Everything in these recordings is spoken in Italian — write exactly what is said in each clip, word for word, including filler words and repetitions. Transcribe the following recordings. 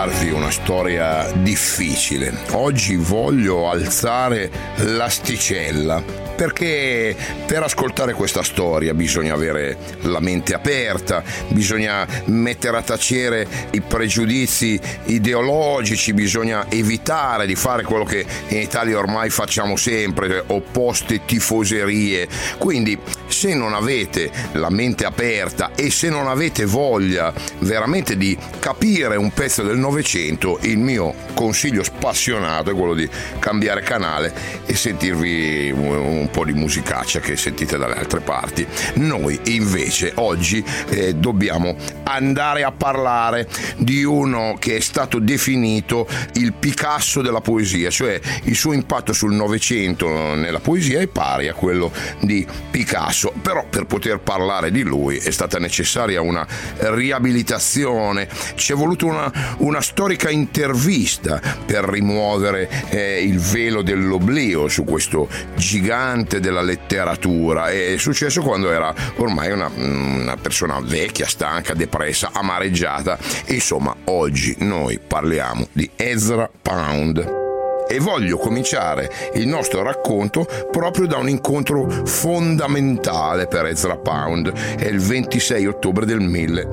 raccontarvi una storia difficile. Oggi voglio alzare l'asticella, perché per ascoltare questa storia bisogna avere la mente aperta, bisogna mettere a tacere i pregiudizi ideologici, bisogna evitare di fare quello che in Italia ormai facciamo sempre, opposte tifoserie. Quindi se non avete la mente aperta e se non avete voglia veramente di capire un pezzo del Novecento, il mio consiglio spassionato è quello di cambiare canale e sentirvi un un po' di musicaccia che sentite dalle altre parti. Noi invece oggi eh, dobbiamo andare a parlare di uno che è stato definito il Picasso della poesia, cioè il suo impatto sul Novecento nella poesia è pari a quello di Picasso. Però per poter parlare di lui è stata necessaria una riabilitazione, ci è voluta una, una storica intervista per rimuovere eh, il velo dell'oblio su questo gigante della letteratura. È successo quando era ormai una, una persona vecchia, stanca, depressa, amareggiata. E insomma, oggi noi parliamo di Ezra Pound. E voglio cominciare il nostro racconto proprio da un incontro fondamentale per Ezra Pound. È il ventisei ottobre del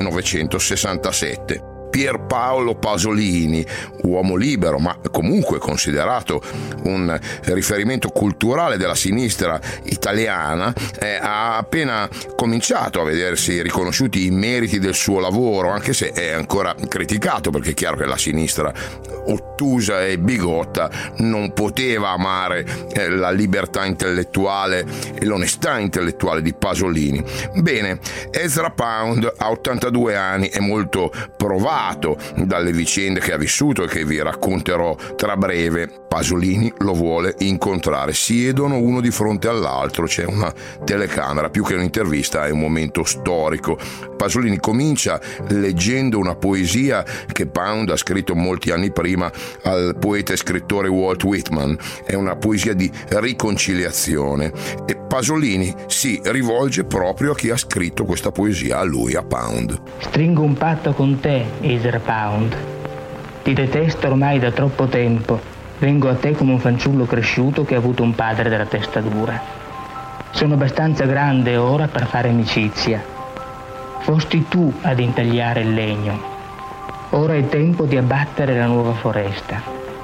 millenovecentosessantasette. Pierpaolo Pasolini, uomo libero ma comunque considerato un riferimento culturale della sinistra italiana, eh, ha appena cominciato a vedersi riconosciuti i meriti del suo lavoro, anche se è ancora criticato, perché è chiaro che la sinistra ottusa e bigotta non poteva amare eh, la libertà intellettuale e l'onestà intellettuale di Pasolini. Bene, Ezra Pound ha ottantadue anni, è molto provato dalle vicende che ha vissuto e che vi racconterò tra breve. Pasolini lo vuole incontrare, siedono uno di fronte all'altro, c'è una telecamera, più che un'intervista è un momento storico. Pasolini comincia leggendo una poesia che Pound ha scritto molti anni prima al poeta e scrittore Walt Whitman. È una poesia di riconciliazione e Pasolini si rivolge proprio a chi ha scritto questa poesia, a lui, a Pound. Stringo un patto con te, Ezra Pound. Ti detesto ormai da troppo tempo. Vengo a te come un fanciullo cresciuto che ha avuto un padre dalla testa dura. Sono abbastanza grande ora per fare amicizia. Fosti tu ad intagliare il legno. Ora è tempo di abbattere la nuova foresta.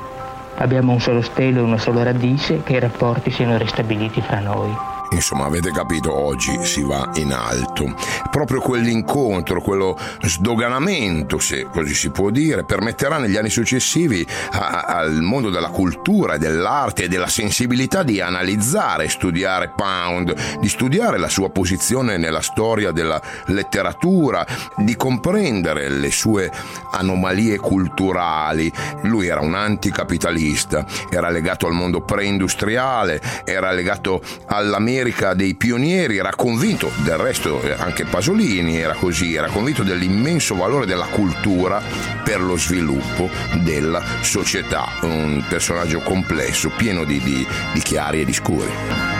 Abbiamo un solo stelo e una sola radice, che i rapporti siano ristabiliti fra noi. Insomma, avete capito, oggi si va in alto. Proprio quell'incontro, quello sdoganamento, se così si può dire, permetterà negli anni successivi a, al mondo della cultura e dell'arte e della sensibilità di analizzare e studiare Pound, di studiare la sua posizione nella storia della letteratura, di comprendere le sue anomalie culturali. Lui era un anticapitalista, era legato al mondo preindustriale, era legato all'America dei pionieri, era convinto, del resto anche Pasolini era così, era convinto dell'immenso valore della cultura per lo sviluppo della società. Un personaggio complesso, pieno di, di, di chiari e di scuri.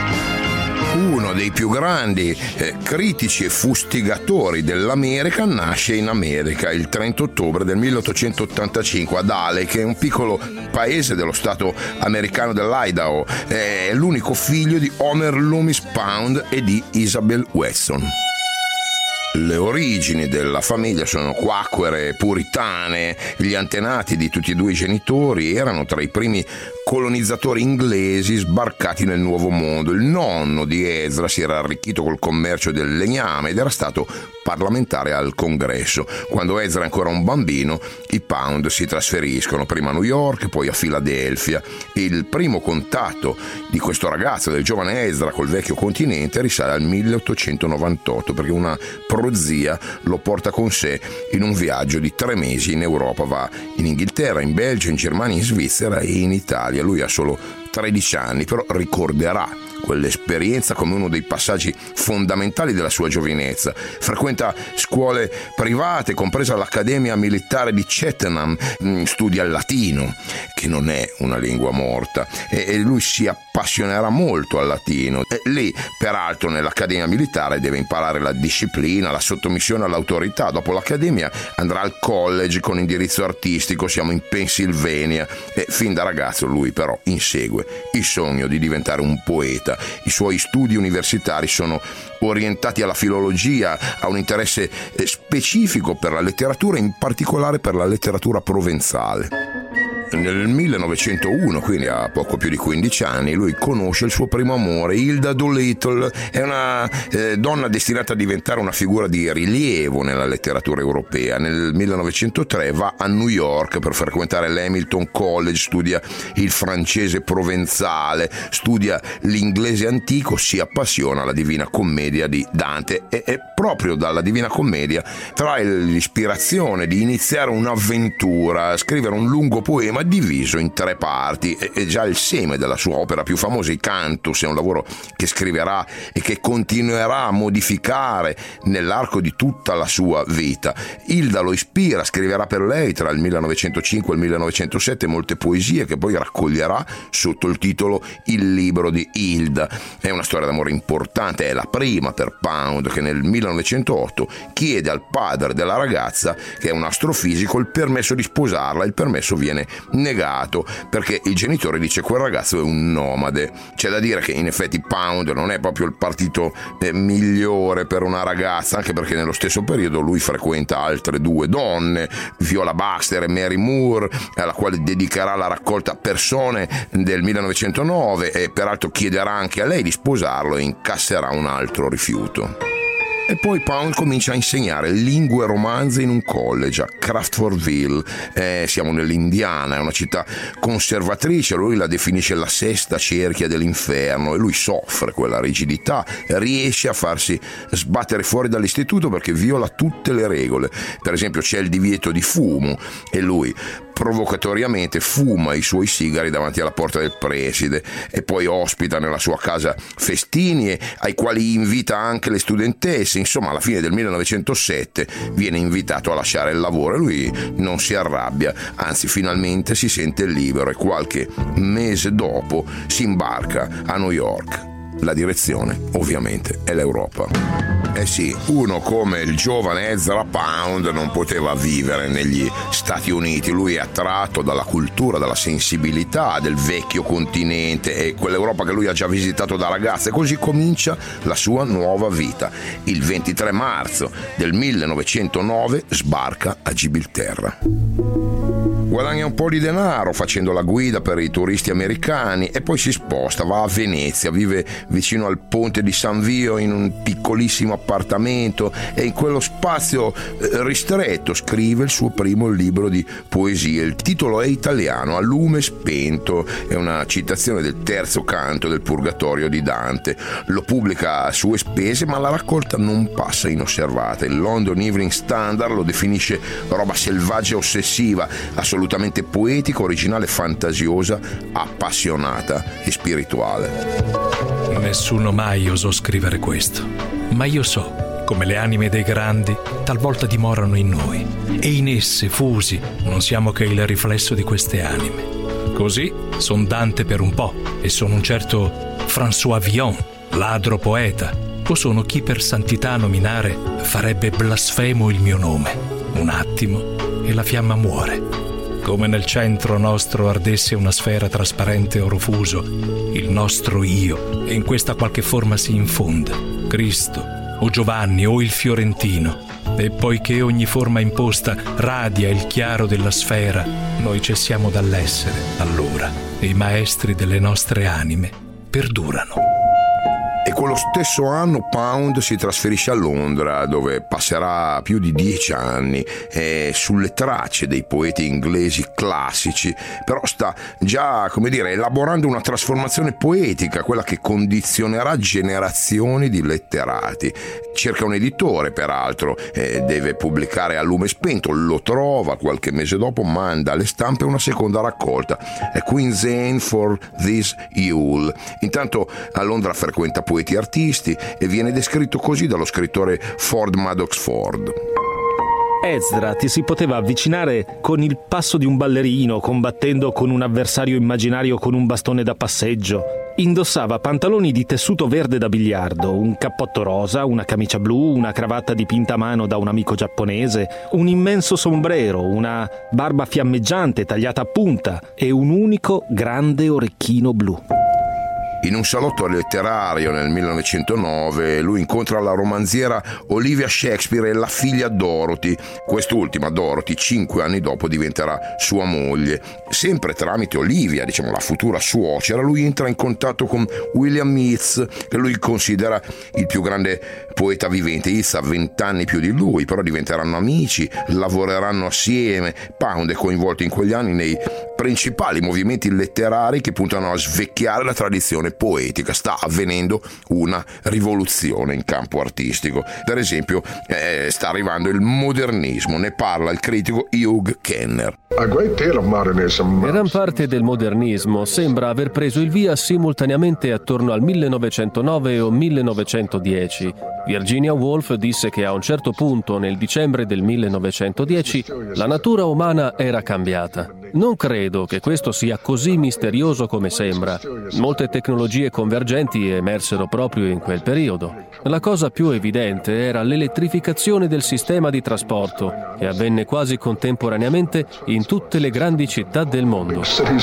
Uno dei più grandi eh, critici e fustigatori dell'America nasce in America il trenta ottobre del milleottocentottantacinque ad Ale, che è un piccolo paese dello stato americano dell'Idaho. È l'unico figlio di Homer Loomis Pound e di Isabel Weston. Le origini della famiglia sono quacquere, puritane. Gli antenati di tutti e due i genitori erano tra i primi colonizzatori inglesi sbarcati nel Nuovo Mondo. Il nonno di Ezra si era arricchito col commercio del legname ed era stato parlamentare al Congresso. Quando Ezra è ancora un bambino, i Pound si trasferiscono prima a New York, poi a Filadelfia. Il primo contatto di questo ragazzo, del giovane Ezra, col vecchio continente risale al milleottocentonovantotto, perché una prozia lo porta con sé in un viaggio di tre mesi in Europa. Va in Inghilterra, in Belgio, in Germania, in Svizzera e in Italia. Lui ha solo tredici anni, però ricorderà quell'esperienza come uno dei passaggi fondamentali della sua giovinezza. Frequenta scuole private, compresa l'Accademia Militare di Cheltenham, studia il latino, che non è una lingua morta, e lui si appassionerà molto al latino. E lì, peraltro, nell'Accademia Militare deve imparare la disciplina, la sottomissione all'autorità. Dopo l'Accademia andrà al college con indirizzo artistico, siamo in Pennsylvania, e fin da ragazzo lui però insegue il sogno di diventare un poeta. I suoi studi universitari sono orientati alla filologia, a un interesse specifico per la letteratura, in particolare per la letteratura provenzale. Nel millenovecentouno, quindi a poco più di quindici anni, lui conosce il suo primo amore, Hilda Doolittle. È una eh, donna destinata a diventare una figura di rilievo nella letteratura europea. Nel millenovecentotre va a New York per frequentare l'Hamilton College, studia il francese provenzale, studia l'inglese antico, si appassiona alla Divina Commedia di Dante e, e proprio dalla Divina Commedia trae l'ispirazione di iniziare un'avventura, scrivere un lungo poema diviso in tre parti. È già il seme della sua opera più famosa, I Cantus. È un lavoro che scriverà e che continuerà a modificare nell'arco di tutta la sua vita. Hilda lo ispira, scriverà per lei tra il millenovecentocinque e il millenovecentosette molte poesie che poi raccoglierà sotto il titolo Il libro di Hilda. È una storia d'amore importante, è la prima per Pound, che nel millenovecentootto chiede al padre della ragazza, che è un astrofisico, il permesso di sposarla. Il permesso viene negato perché il genitore dice: quel ragazzo è un nomade. C'è da dire che in effetti Pound non è proprio il partito eh, migliore per una ragazza, anche perché nello stesso periodo lui frequenta altre due donne, Viola Baxter e Mary Moore, alla quale dedicherà la raccolta Persone del millenovecentonove, e peraltro chiederà anche a lei di sposarlo e incasserà un altro rifiuto. E poi Pound comincia a insegnare lingue romanze in un college a Crawfordville. Eh, siamo nell'Indiana, è una città conservatrice, lui la definisce la sesta cerchia dell'inferno, e lui soffre quella rigidità, riesce a farsi sbattere fuori dall'istituto perché viola tutte le regole. Per esempio c'è il divieto di fumo e lui provocatoriamente fuma i suoi sigari davanti alla porta del preside, e poi ospita nella sua casa festini ai quali invita anche le studentesse. Insomma, alla fine del millenovecentosette viene invitato a lasciare il lavoro e lui non si arrabbia, anzi finalmente si sente libero, e qualche mese dopo si imbarca a New York. La direzione ovviamente è l'Europa. Eh sì, uno come il giovane Ezra Pound non poteva vivere negli Stati Uniti. Lui è attratto dalla cultura, dalla sensibilità del vecchio continente e quell'Europa che lui ha già visitato da ragazzo, e così comincia la sua nuova vita. Il ventitré marzo del millenovecentonove sbarca a Gibilterra. Guadagna un po' di denaro facendo la guida per i turisti americani e poi si sposta, va a Venezia, vive vicino al ponte di San Vio in un piccolissimo appartamento, e in quello spazio ristretto scrive il suo primo libro di poesie. Il titolo è italiano, A lume spento, è una citazione del terzo canto del Purgatorio di Dante. Lo pubblica a sue spese, ma la raccolta non passa inosservata. Il London Evening Standard lo definisce roba selvaggia e ossessiva, assolutamente assolutamente poetica, originale, fantasiosa, appassionata e spirituale. Nessuno mai osò scrivere questo, ma io so come le anime dei grandi talvolta dimorano in noi, e in esse, fusi, non siamo che il riflesso di queste anime. Così son Dante per un po', e sono un certo François Villon, ladro poeta, o sono chi per santità nominare farebbe blasfemo il mio nome. Un attimo e la fiamma muore. Come nel centro nostro ardesse una sfera trasparente oro fuso, il nostro io, e in questa qualche forma si infonde, Cristo, o Giovanni, o il Fiorentino, e poiché ogni forma imposta radia il chiaro della sfera, noi cessiamo dall'essere, allora, e i maestri delle nostre anime perdurano. E quello stesso anno Pound si trasferisce a Londra, dove passerà più di dieci anni eh, sulle tracce dei poeti inglesi classici, però sta già, come dire, elaborando una trasformazione poetica, quella che condizionerà generazioni di letterati. Cerca un editore, peraltro, eh, deve pubblicare a lume spento, lo trova, qualche mese dopo manda alle stampe una seconda raccolta, Queen's Ain for This Yule. Intanto a Londra frequenta poeti artisti e viene descritto così dallo scrittore Ford Madox Ford. Ezra ti si poteva avvicinare con il passo di un ballerino, combattendo con un avversario immaginario con un bastone da passeggio. Indossava pantaloni di tessuto verde da biliardo, un cappotto rosa, una camicia blu, una cravatta dipinta a mano da un amico giapponese, un immenso sombrero, una barba fiammeggiante tagliata a punta e un unico grande orecchino blu. In un salotto letterario nel millenovecentonove lui incontra la romanziera Olivia Shakespeare e la figlia Dorothy. Quest'ultima, Dorothy, cinque anni dopo diventerà sua moglie. Sempre tramite Olivia, diciamo la futura suocera, lui entra in contatto con William Yeats, che lui considera il più grande poeta vivente. Yeats ha vent'anni più di lui, però diventeranno amici, lavoreranno assieme. Pound è coinvolto in quegli anni nei principali movimenti letterari che puntano a svecchiare la tradizione poetica. Sta avvenendo una rivoluzione in campo artistico. Per esempio eh, sta arrivando il modernismo, ne parla il critico Hugh Kenner. Gran parte del modernismo sembra aver preso il via simultaneamente attorno al millenovecentonove o millenovecentodieci. Virginia Woolf disse che a un certo punto, nel dicembre del millenovecentodieci, la natura umana era cambiata. Non credo che questo sia così misterioso come sembra. Molte tecnologie convergenti emersero proprio in quel periodo. La cosa più evidente era l'elettrificazione del sistema di trasporto, che avvenne quasi contemporaneamente in tutte le grandi città del mondo.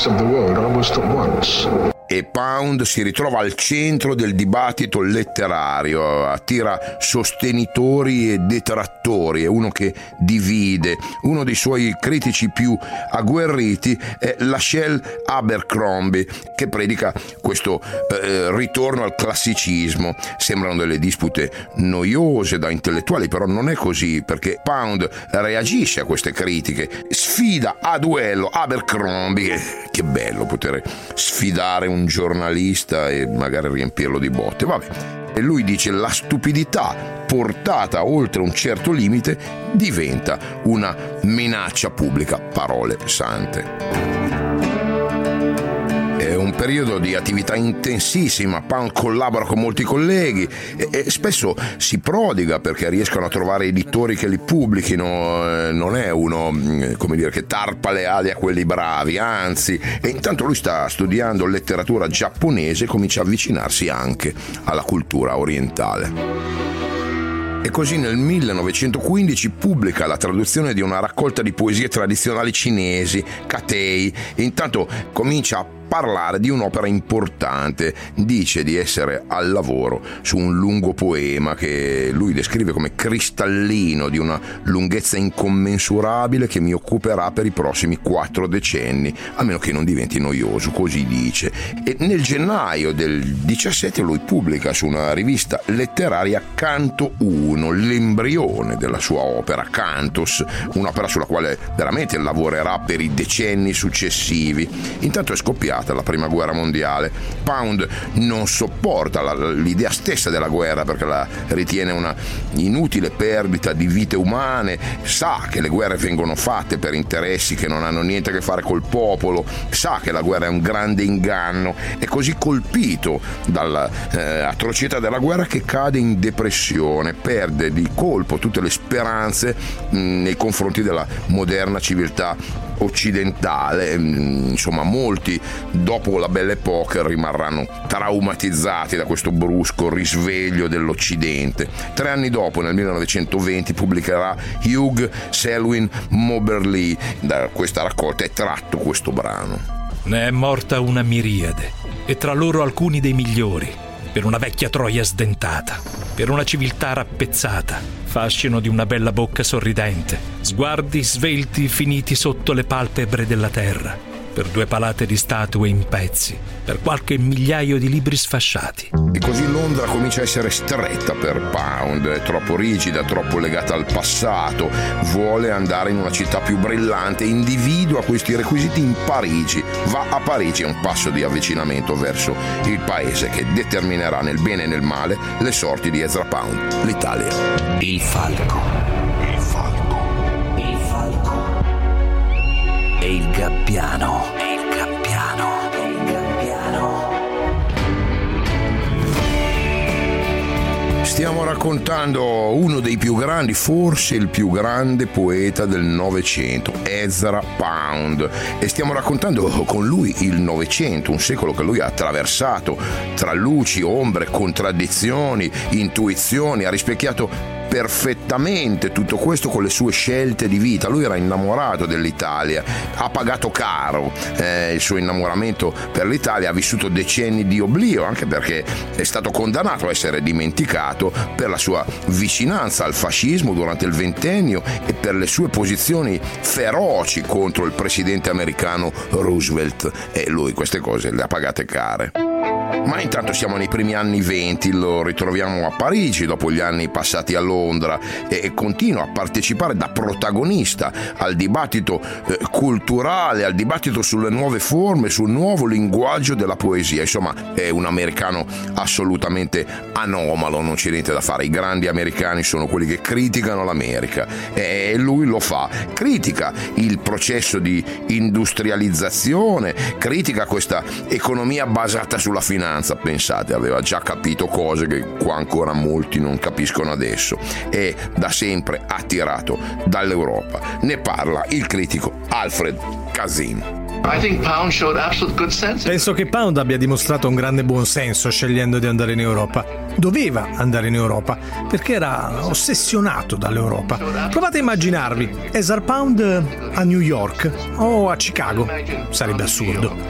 E Pound si ritrova al centro del dibattito letterario, attira sostenitori e detrattori, è uno che divide. Uno dei suoi critici più agguerriti è Lascelles Abercrombie, che predica questo eh, ritorno al classicismo. Sembrano delle dispute noiose da intellettuali, però non è così, perché Pound reagisce a queste critiche, sfida a duello Abercrombie. Che bello poter sfidare un giornalista e magari riempirlo di botte. Vabbè. E lui dice: la stupidità portata oltre un certo limite diventa una minaccia pubblica. Parole sante. È un periodo di attività intensissima. Pound collabora con molti colleghi e, e spesso si prodiga perché riescono a trovare editori che li pubblichino. Non è uno, come dire, che tarpa le ali a quelli bravi, anzi. E intanto lui sta studiando letteratura giapponese e comincia a avvicinarsi anche alla cultura orientale. E così nel millenovecentoquindici pubblica la traduzione di una raccolta di poesie tradizionali cinesi, Katei, e intanto comincia a parlare di un'opera importante. Dice di essere al lavoro su un lungo poema che lui descrive come cristallino, di una lunghezza incommensurabile, che mi occuperà per i prossimi quattro decenni, a meno che non diventi noioso, così dice. E nel gennaio del diciassette lui pubblica su una rivista letteraria Canto uno, l'embrione della sua opera, Cantos, un'opera sulla quale veramente lavorerà per i decenni successivi. Intanto è scoppiata la prima guerra mondiale. Pound non sopporta la, l'idea stessa della guerra, perché la ritiene una inutile perdita di vite umane, sa che le guerre vengono fatte per interessi che non hanno niente a che fare col popolo, sa che la guerra è un grande inganno. È così colpito dall'atrocità eh, della guerra che cade in depressione, perde di colpo tutte le speranze mh, nei confronti della moderna civiltà occidentale. Insomma, molti dopo la Belle Époque rimarranno traumatizzati da questo brusco risveglio dell'Occidente. Tre anni dopo, nel millenovecentoventi, pubblicherà Hugh Selwyn Moberly. Da questa raccolta è tratto questo brano. Ne è morta una miriade, e tra loro alcuni dei migliori, per una vecchia Troia sdentata, per una civiltà rappezzata, fascino di una bella bocca sorridente, sguardi svelti finiti sotto le palpebre della terra. per due palate di statue in pezzi, per qualche migliaio di libri sfasciati. E così Londra comincia a essere stretta per Pound, è troppo rigida, troppo legata al passato, vuole andare in una città più brillante, individua questi requisiti in Parigi, va a Parigi, è un passo di avvicinamento verso il paese che determinerà nel bene e nel male le sorti di Ezra Pound, l'Italia. Il falco. Il falco. Il falco. E il gabbiano. E il gabbiano. E il gabbiano. Stiamo raccontando uno dei più grandi, forse il più grande poeta del Novecento, Ezra Pound, e stiamo raccontando con lui il Novecento, un secolo che lui ha attraversato tra luci, ombre, contraddizioni, intuizioni, ha rispecchiato perfettamente tutto questo con le sue scelte di vita. Lui era innamorato dell'Italia, ha pagato caro eh, il suo innamoramento per l'Italia, ha vissuto decenni di oblio, anche perché è stato condannato a essere dimenticato per la sua vicinanza al fascismo durante il ventennio e per le sue posizioni feroci contro il presidente americano Roosevelt, e lui queste cose le ha pagate care. Ma intanto siamo nei primi anni venti, lo ritroviamo a Parigi dopo gli anni passati a Londra e continua a partecipare da protagonista al dibattito eh, culturale, al dibattito sulle nuove forme, sul nuovo linguaggio della poesia. Insomma, è un americano assolutamente anomalo, non c'è niente da fare. I grandi americani sono quelli che criticano l'America e lui lo fa, critica il processo di industrializzazione, critica questa economia basata sulla finanza. Pensate, aveva già capito cose che qua ancora molti non capiscono adesso, e da sempre attirato dall'Europa. Ne parla il critico Alfred Kazin. Penso che Pound abbia dimostrato un grande buonsenso scegliendo di andare in Europa. Doveva andare in Europa perché era ossessionato dall'Europa. Provate a immaginarvi Ezra Pound a New York o a Chicago. Sarebbe assurdo.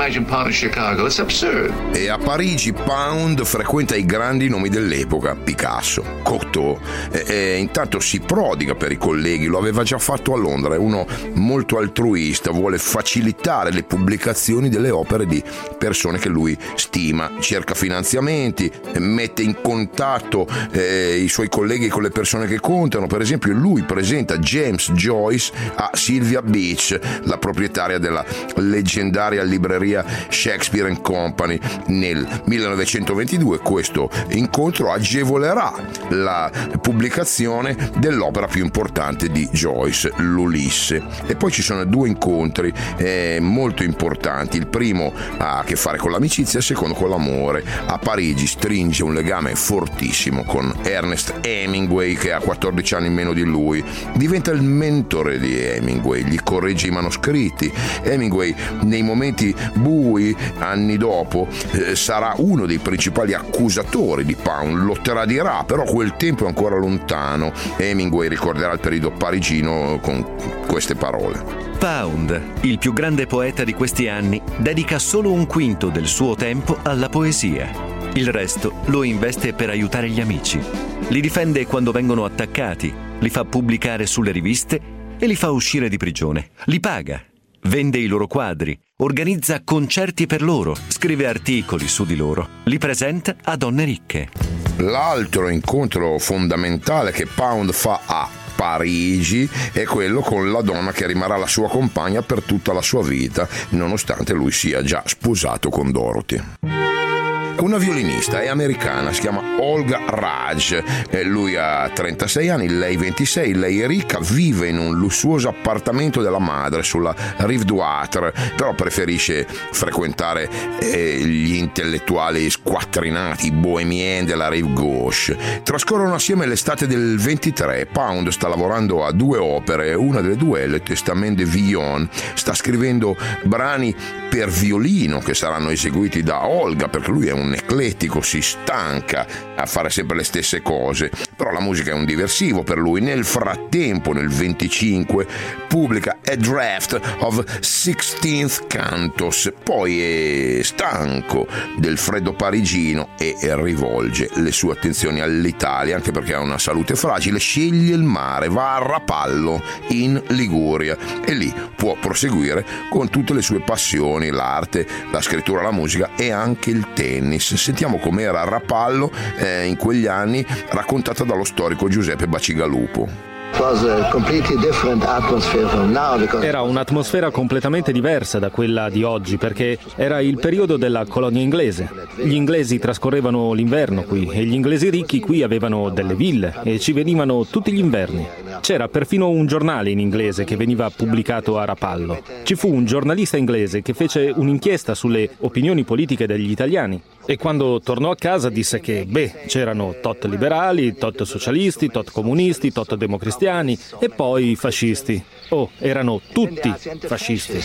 E a Parigi Pound frequenta i grandi nomi dell'epoca, Picasso, Cocteau, e, e intanto si prodiga per i colleghi, lo aveva già fatto a Londra, è uno molto altruista, vuole facilitare le pubblicazioni delle opere di persone che lui stima, cerca finanziamenti, mette in contatto eh, i suoi colleghi con le persone che contano. Per esempio, lui presenta James Joyce a Sylvia Beach, la proprietaria della leggendaria libreria Shakespeare and Company, nel millenovecentoventidue. Questo incontro agevolerà la pubblicazione dell'opera più importante di Joyce, l'Ulisse. E poi ci sono due incontri eh, molto importanti. Il primo ha a che fare con l'amicizia, il secondo con l'amore. A Parigi stringe un legame fortissimo con Ernest Hemingway, che ha quattordici anni in meno di lui. Diventa il mentore di Hemingway, gli corregge i manoscritti. Hemingway, nei momenti bui, anni dopo, eh, sarà uno dei principali accusatori di Pound, lo tradirà, però quel tempo è ancora lontano. Hemingway ricorderà il periodo parigino con queste parole. Pound, il più grande poeta di questi anni, dedica solo un quinto del suo tempo alla poesia. Il resto lo investe per aiutare gli amici. Li difende quando vengono attaccati, li fa pubblicare sulle riviste e li fa uscire di prigione. Li paga, vende i loro quadri, organizza concerti per loro, scrive articoli su di loro, li presenta a donne ricche. L'altro incontro fondamentale che Pound fa a Parigi è quello con la donna che rimarrà la sua compagna per tutta la sua vita, nonostante lui sia già sposato con Dorothy. Una violinista, è americana, si chiama Olga Raj, eh, lui ha trentasei anni, lei ventisei, lei è ricca, vive in un lussuoso appartamento della madre sulla Rive Droite, però preferisce frequentare eh, gli intellettuali squattrinati, i bohemien della Rive Gauche. Trascorrono assieme l'estate del ventitré, Pound sta lavorando a due opere, una delle due è Le Testament de Villon, sta scrivendo brani per violino che saranno eseguiti da Olga, perché lui è un un eclettico, si stanca a fare sempre le stesse cose, però la musica è un diversivo per lui. Nel frattempo, nel venticinque, pubblica A Draft of Sixteenth Cantos, poi è stanco del freddo parigino e rivolge le sue attenzioni all'Italia, anche perché ha una salute fragile, sceglie il mare, va a Rapallo in Liguria e lì può proseguire con tutte le sue passioni, l'arte, la scrittura, la musica e anche il tennis. Sentiamo com'era Rapallo eh, in quegli anni, raccontata dallo storico Giuseppe Bacigalupo. Era un'atmosfera completamente diversa da quella di oggi, perché era il periodo della colonia inglese. Gli inglesi trascorrevano l'inverno qui e gli inglesi ricchi qui avevano delle ville e ci venivano tutti gli inverni. C'era perfino un giornale in inglese che veniva pubblicato a Rapallo. Ci fu un giornalista inglese che fece un'inchiesta sulle opinioni politiche degli italiani e quando tornò a casa disse che, beh, c'erano tot liberali, tot socialisti, tot comunisti, tot democristiani e poi fascisti. Oh, erano tutti fascisti.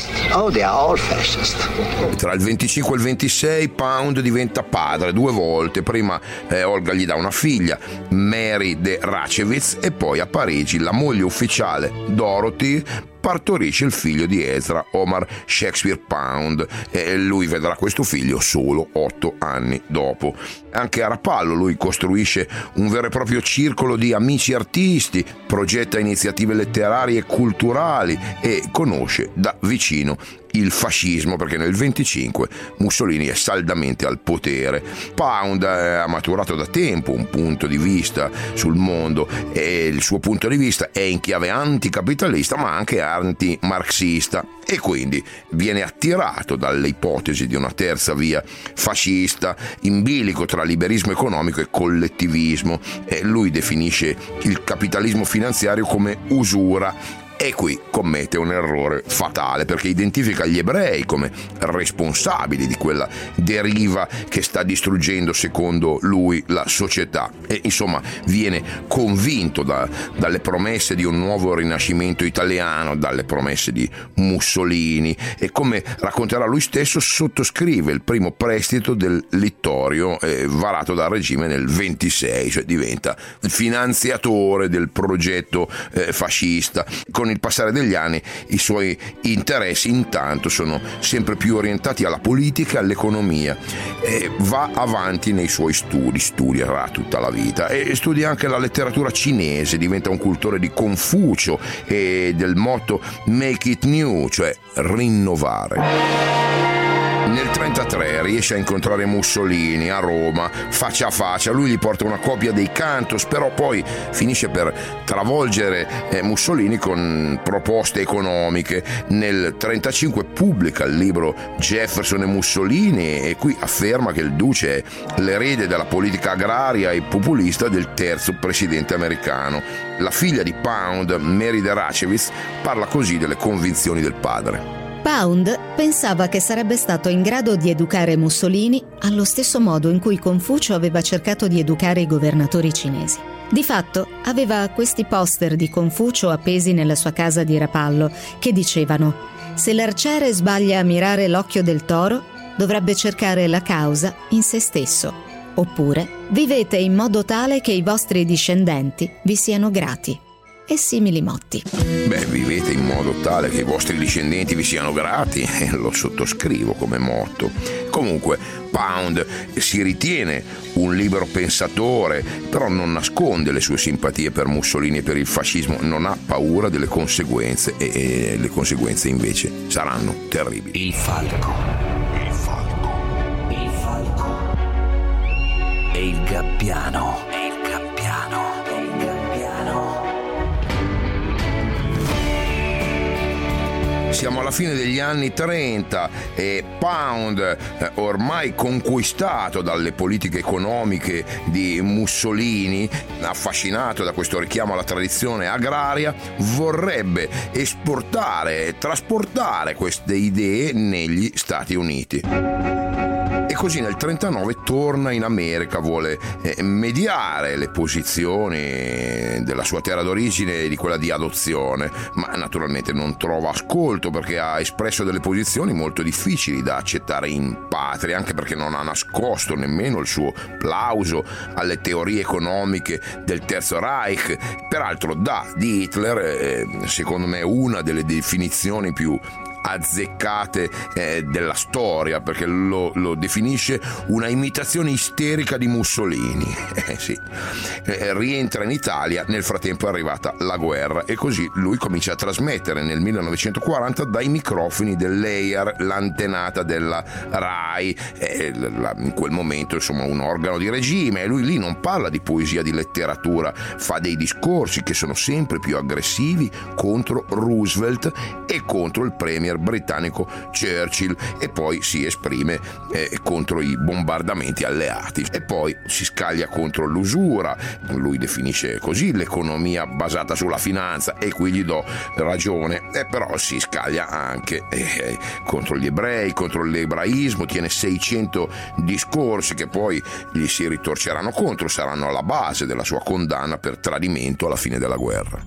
Tra il venticinque e il ventisei Pound diventa padre due volte. Prima eh, Olga gli dà una figlia, Mary de Rachevitz, e poi a Parigi la moglie ufficiale Dorothy partorisce il figlio di Ezra, Omar Shakespeare Pound, e lui vedrà questo figlio solo otto anni dopo. Anche a Rapallo lui costruisce un vero e proprio circolo di amici artisti, progetta iniziative letterarie e culturali e conosce da vicino il fascismo, perché nel venticinque Mussolini è saldamente al potere. Pound ha maturato da tempo un punto di vista sul mondo e il suo punto di vista è in chiave anticapitalista ma anche antimarxista, e quindi viene attirato dalle ipotesi di una terza via fascista in bilico tra liberismo economico e collettivismo, e lui definisce il capitalismo finanziario come usura. E qui commette un errore fatale, perché identifica gli ebrei come responsabili di quella deriva che sta distruggendo, secondo lui, la società. E insomma viene convinto da, dalle promesse di un nuovo rinascimento italiano, dalle promesse di Mussolini, e come racconterà lui stesso sottoscrive il primo prestito del littorio eh, varato dal regime nel ventisei, cioè diventa il finanziatore del progetto eh, fascista. Con il passare degli anni i suoi interessi intanto sono sempre più orientati alla politica e all'economia, e va avanti nei suoi studi, studierà tutta la vita e studia anche la letteratura cinese, diventa un cultore di Confucio e del motto Make it new, cioè rinnovare. Nel trentatré riesce a incontrare Mussolini a Roma faccia a faccia, lui gli porta una copia dei Cantos, però poi finisce per travolgere eh, Mussolini con proposte economiche. Nel trentacinque pubblica il libro Jefferson e Mussolini e qui afferma che il duce è l'erede della politica agraria e populista del terzo presidente americano. La figlia di Pound, Mary de Rachevitz, parla così delle convinzioni del padre. Pound pensava che sarebbe stato in grado di educare Mussolini allo stesso modo in cui Confucio aveva cercato di educare i governatori cinesi. Di fatto, aveva questi poster di Confucio appesi nella sua casa di Rapallo che dicevano: se l'arciere sbaglia a mirare l'occhio del toro, dovrebbe cercare la causa in se stesso. Oppure, vivete in modo tale che i vostri discendenti vi siano grati. E simili motti. Beh, vivete in modo tale che i vostri discendenti vi siano grati, e lo sottoscrivo come motto. Comunque, Pound si ritiene un libero pensatore, però non nasconde le sue simpatie per Mussolini e per il fascismo, non ha paura delle conseguenze e, e le conseguenze invece saranno terribili. Il falco, il falco, il falco e il gabbiano. Siamo alla fine degli anni trenta e Pound, eh, ormai conquistato dalle politiche economiche di Mussolini, affascinato da questo richiamo alla tradizione agraria, vorrebbe esportare e trasportare queste idee negli Stati Uniti. E così nel trentanove torna in America, vuole eh, mediare le posizioni della sua terra d'origine e di quella di adozione, ma naturalmente non trova ascolto perché ha espresso delle posizioni molto difficili da accettare in patria, anche perché non ha nascosto nemmeno il suo plauso alle teorie economiche del Terzo Reich. Peraltro dà di Hitler, eh, secondo me, una delle definizioni più azzeccate eh, della storia, perché lo, lo definisce una imitazione isterica di Mussolini. Eh, sì. eh, rientra in Italia, nel frattempo è arrivata la guerra e così lui comincia a trasmettere nel millenovecentoquaranta dai microfoni dell'E I R, l'antenata della RAI, eh, la, in quel momento insomma un organo di regime, e lui lì non parla di poesia, di letteratura, fa dei discorsi che sono sempre più aggressivi contro Roosevelt e contro il premier britannico Churchill, e poi si esprime eh, contro i bombardamenti alleati e poi si scaglia contro l'usura. Lui definisce così l'economia basata sulla finanza, e qui gli do ragione, e però si scaglia anche eh, contro gli ebrei, contro l'ebraismo, tiene seicento discorsi che poi gli si ritorceranno contro, saranno alla base della sua condanna per tradimento alla fine della guerra.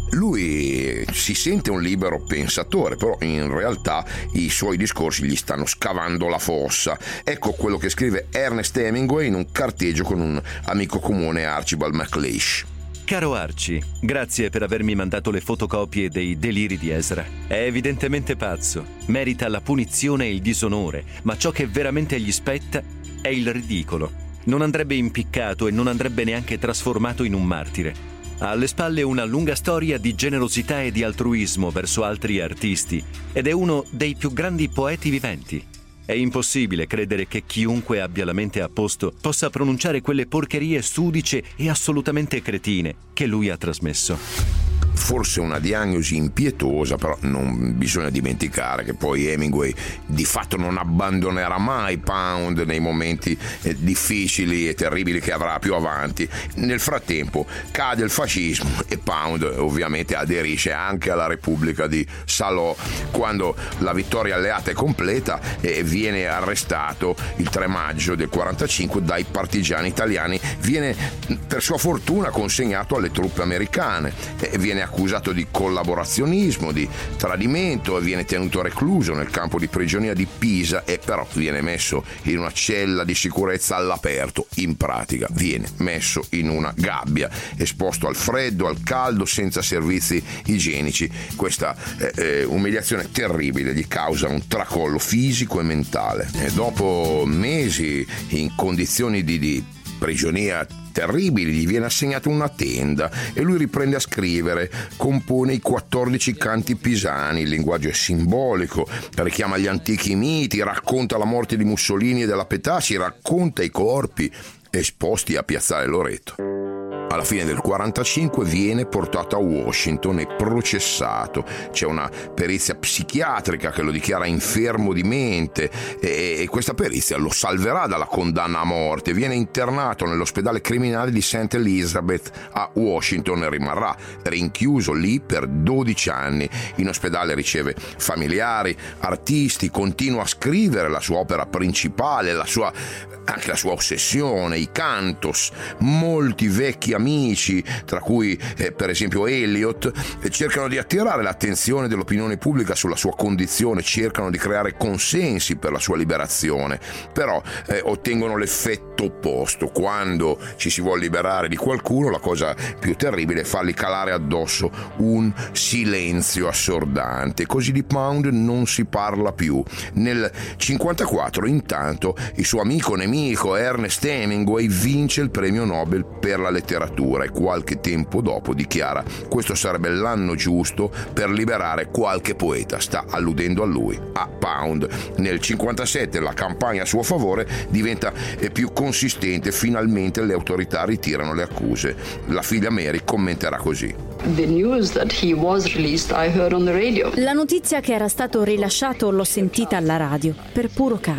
Lui si sente un libero pensatore, però in realtà i suoi discorsi gli stanno scavando la fossa. Ecco quello che scrive Ernest Hemingway in un carteggio con un amico comune, Archibald MacLeish. Caro Archie, grazie per avermi mandato le fotocopie dei deliri di Ezra. È evidentemente pazzo, merita la punizione e il disonore, ma ciò che veramente gli spetta è il ridicolo. Non andrebbe impiccato e non andrebbe neanche trasformato in un martire. Ha alle spalle una lunga storia di generosità e di altruismo verso altri artisti ed è uno dei più grandi poeti viventi. È impossibile credere che chiunque abbia la mente a posto possa pronunciare quelle porcherie sudice e assolutamente cretine che lui ha trasmesso. Forse una diagnosi impietosa, però non bisogna dimenticare che poi Hemingway di fatto non abbandonerà mai Pound nei momenti eh, difficili e terribili che avrà più avanti. Nel frattempo cade il fascismo e Pound ovviamente aderisce anche alla Repubblica di Salò. Quando la vittoria alleata è completa e eh, viene arrestato il tre maggio del quarantacinque dai partigiani italiani, viene per sua fortuna consegnato alle truppe americane e eh, viene accusato di collaborazionismo, di tradimento, e viene tenuto recluso nel campo di prigionia di Pisa, e però viene messo in una cella di sicurezza all'aperto. In pratica viene messo in una gabbia, esposto al freddo, al caldo, senza servizi igienici. Questa eh, eh, umiliazione terribile gli causa un tracollo fisico e mentale, e dopo mesi in condizioni di, di prigionia terribili gli viene assegnata una tenda e lui riprende a scrivere, compone i quattordici canti pisani. Il linguaggio è simbolico, richiama gli antichi miti, racconta la morte di Mussolini e della Petacci, racconta i corpi esposti a Piazzale Loreto. Alla fine del quarantacinque viene portato a Washington e processato. C'è una perizia psichiatrica che lo dichiara infermo di mente e, e questa perizia lo salverà dalla condanna a morte. Viene internato nell'ospedale criminale di Saint Elizabeth a Washington e rimarrà rinchiuso lì per dodici anni. In ospedale riceve familiari, artisti, continua a scrivere la sua opera principale, la sua, anche la sua ossessione, i cantos. Molti vecchi amici, tra cui eh, per esempio Eliot, eh, cercano di attirare l'attenzione dell'opinione pubblica sulla sua condizione, cercano di creare consensi per la sua liberazione, però eh, ottengono l'effetto opposto. Quando ci si vuole liberare di qualcuno, la cosa più terribile è fargli calare addosso un silenzio assordante. Così di Pound non si parla più. Nel cinquantaquattro, intanto, il suo amico nemico Ernest Hemingway vince il premio Nobel per la letteratura e qualche tempo dopo dichiara: questo sarebbe l'anno giusto per liberare qualche poeta. Sta alludendo a lui, a Pound. Nel cinquantasette la campagna a suo favore diventa più consistente, finalmente le autorità ritirano le accuse. La figlia Mary commenterà così: The news that he was released, I heard on the radio. La notizia che era stato rilasciato l'ho sentita alla radio, per puro caso.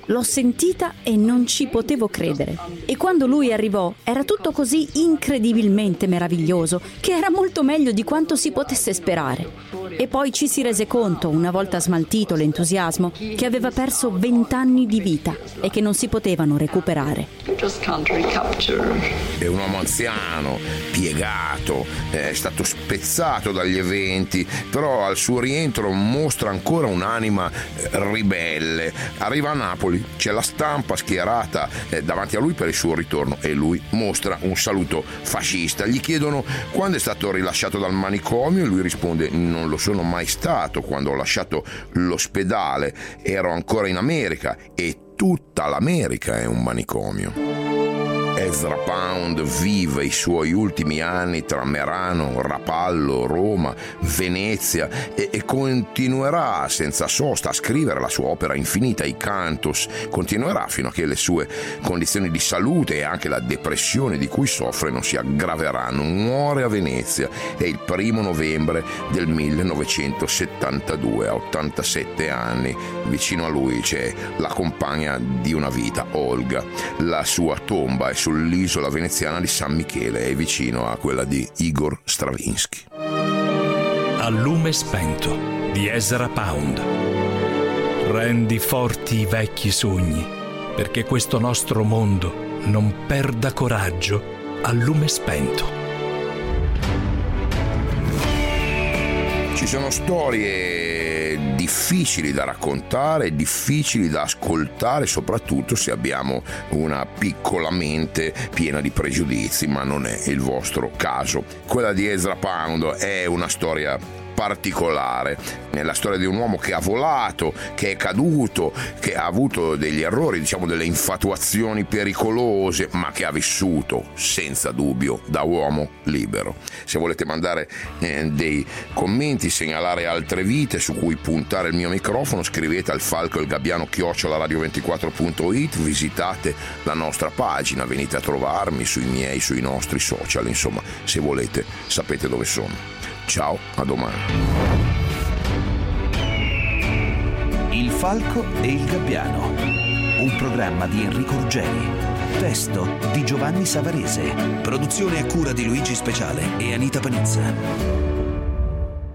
L'ho sentita e non ci potevo credere. E quando lui arrivò era tutto così incredibilmente meraviglioso che era molto meglio di quanto si potesse sperare. E poi ci si rese conto, una volta smaltito l'entusiasmo, che aveva perso vent'anni di vita e che non si potevano recuperare. È un uomo anziano, piegato, è stato spezzato dagli eventi, però al suo rientro mostra ancora un'anima ribelle. Arriva a Napoli, c'è la stampa schierata davanti a lui per il suo ritorno e lui mostra un saluto fascista. Gli chiedono quando è stato rilasciato dal manicomio e lui risponde: non lo sono mai stato, quando ho lasciato l'ospedale ero ancora in America e tutta l'America è un manicomio. Ezra Pound vive i suoi ultimi anni tra Merano, Rapallo, Roma, Venezia e, e continuerà senza sosta a scrivere la sua opera infinita, i Cantos. Continuerà fino a che le sue condizioni di salute e anche la depressione di cui soffre non si aggraveranno. Muore a Venezia e il primo novembre del millenovecentosettantadue, a ottantasette anni. Vicino a lui c'è la compagna di una vita, Olga. La sua tomba è sull'isola veneziana di San Michele e vicino a quella di Igor Stravinsky. A lume spento di Ezra Pound. Rendi forti i vecchi sogni, perché questo nostro mondo non perda coraggio a lume spento. Ci sono storie difficili da raccontare, difficili da ascoltare, soprattutto se abbiamo una piccola mente piena di pregiudizi, ma non è il vostro caso. Quella di Ezra Pound è una storia particolare, è la storia di un uomo che ha volato, che è caduto, che ha avuto degli errori, diciamo delle infatuazioni pericolose, ma che ha vissuto senza dubbio da uomo libero. Se volete mandare eh, dei commenti, segnalare altre vite su cui puntare il mio microfono, scrivete al falco il gabbiano chiocciola radio ventiquattro punto it, visitate la nostra pagina, venite a trovarmi sui miei, sui nostri social, insomma, se volete sapete dove sono. Ciao, a domani. Il falco e il gabbiano, un programma di Enrico Ruggeri, testo di Giovanni Savarese, produzione a cura di Luigi Speciale e Anita Panizza.